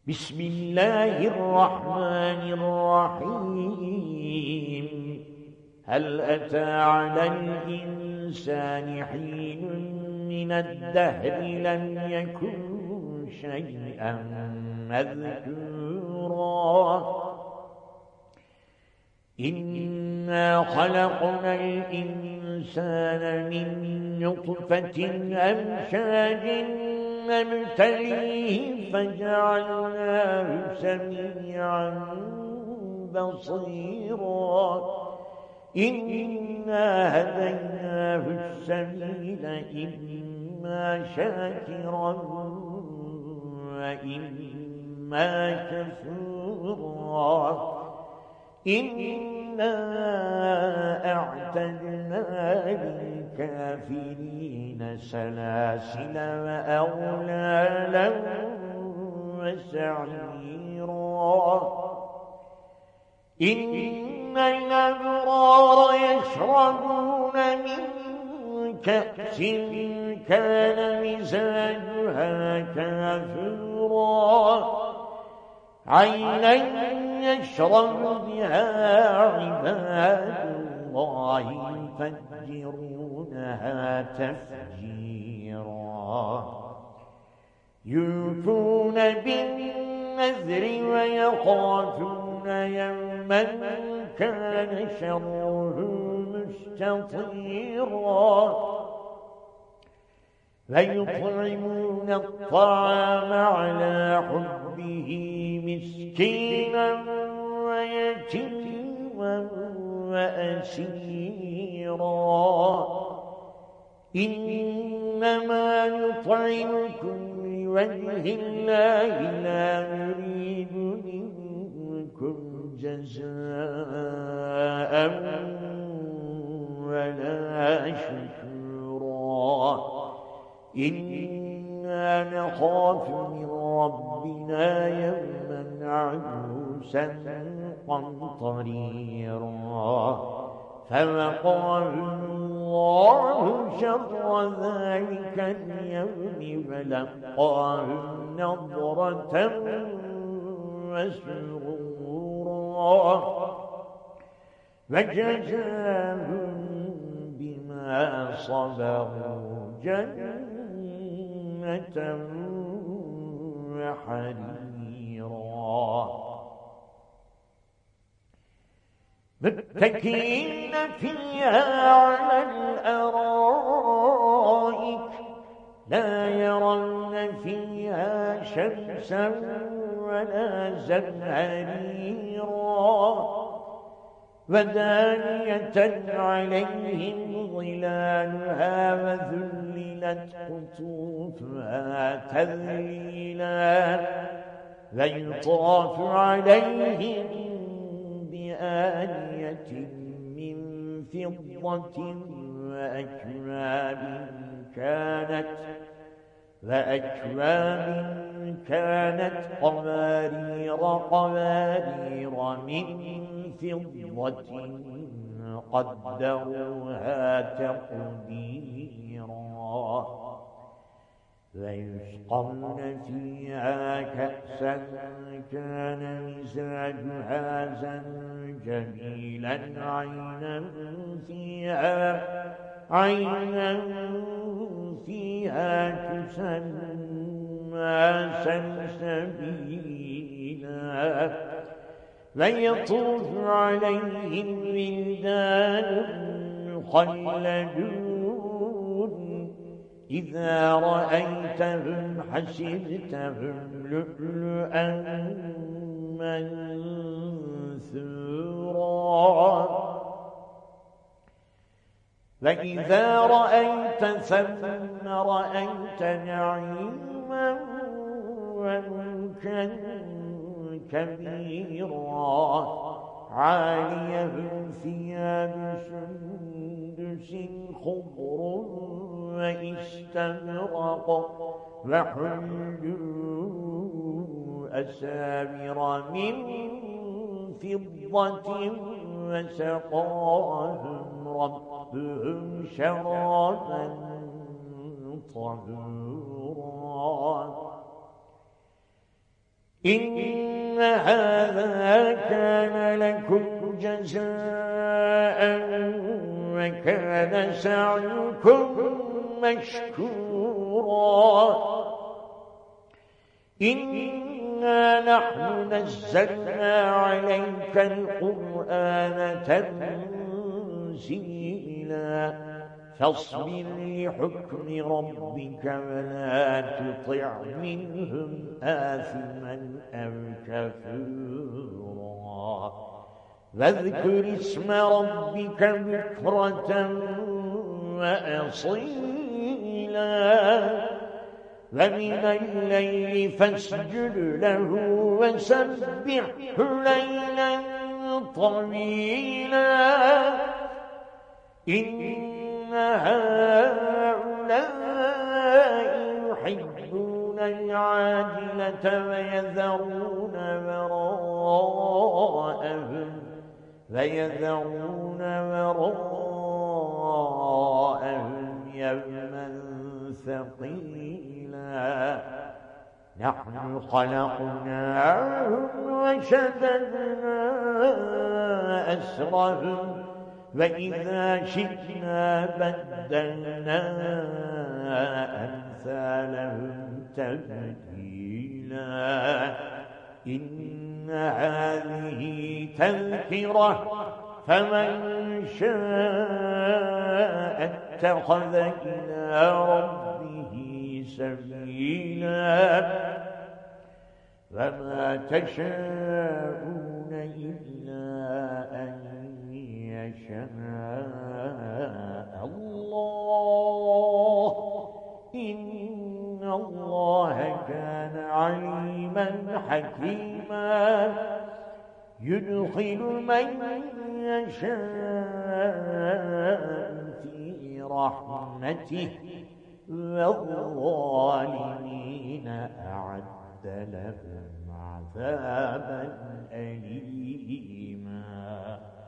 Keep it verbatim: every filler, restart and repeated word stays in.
بسم الله الرحمن الرحيم. هل أتى على الإنسان حين من الدهر لم يكن شيئا مذكورا إنا خلقنا الإنسان من نطفة أمشاج نبتليه فجعلناه سميعا بصيرا إنا هديناه السبيل إما شاكرا وإما كفورا إنا أعتدنا للكافرين سلاسل وأغلالا وسعيرا إن الأبرار يشربون من كأس كان مزاجها كافورا عينا يشرب بها عباد الله يفجرونها تفجيرا يوفون بالنذر ويخافون يوما كان شره مستطيرا ويطعمون الطعام على حبه مسكينا ويتيما وأسيرا إنما نطعمكم لوجه الله لا نريد منكم جزاء ولا شكورا إنا نخاف من ربنا يوما عبوسا قمطريرا فوقاهم الله شر ذلك اليوم فلقاهم نضرة وسرورا وجزاهم بما صبروا جنة وحريرا متكئين فيها على الأرائك لا يرون فيها شمسا ولا زمهريرا ودانية عليهم ظلالها وذللت قطوفها تذليلا ويطاف عليهم بآنية من فضة وأكواب كانت وأكواب كانت قوارير قوارير من فضة قدروها تقديرا ويسقون فيها كأسا كان مزاجها زنجبيلا عينا فيها عينا فيها تسمى سلسبيلا ويطوف عليهم ولدان مخلدون إذا رأيتهم حسبتهم لؤلؤا منثورا وإذا رأيت ثم رأيت نعيما وملكا كبيرا عاليهم ثياب سندس خضر وإستبرق وحلوا أساور من فضة وسقاهم ربهم شرابا طهورا إن هذا كان لكم جزاء وكان سعيكم مشكورا إنا نحن نزلنا عليك القرآن تنزيلا فاصبر لحكم ربك ولا تطع منهم آثما أو كفورا واذكر اسم ربك بكرة وأصيلا ومن الليل فاسجد له وسبحه ليلا طويلا إن هؤلاء يحبون العاجلة ويذرون وراءهم ويذرون وراءهم يوما ثقيلا نحن خلقناهم وشددنا أسرهم وإذا شئنا بدلنا أمثالهم تبديلا إن هذه تذكرة فمن شاء اتخذ إلى ربه سبيلا وما تشاءون إلا أن يشاء الله إن الله كان عليما حكيما يدخل من يشاء في رحمته والظالمين أعد لهم عذابا أليما.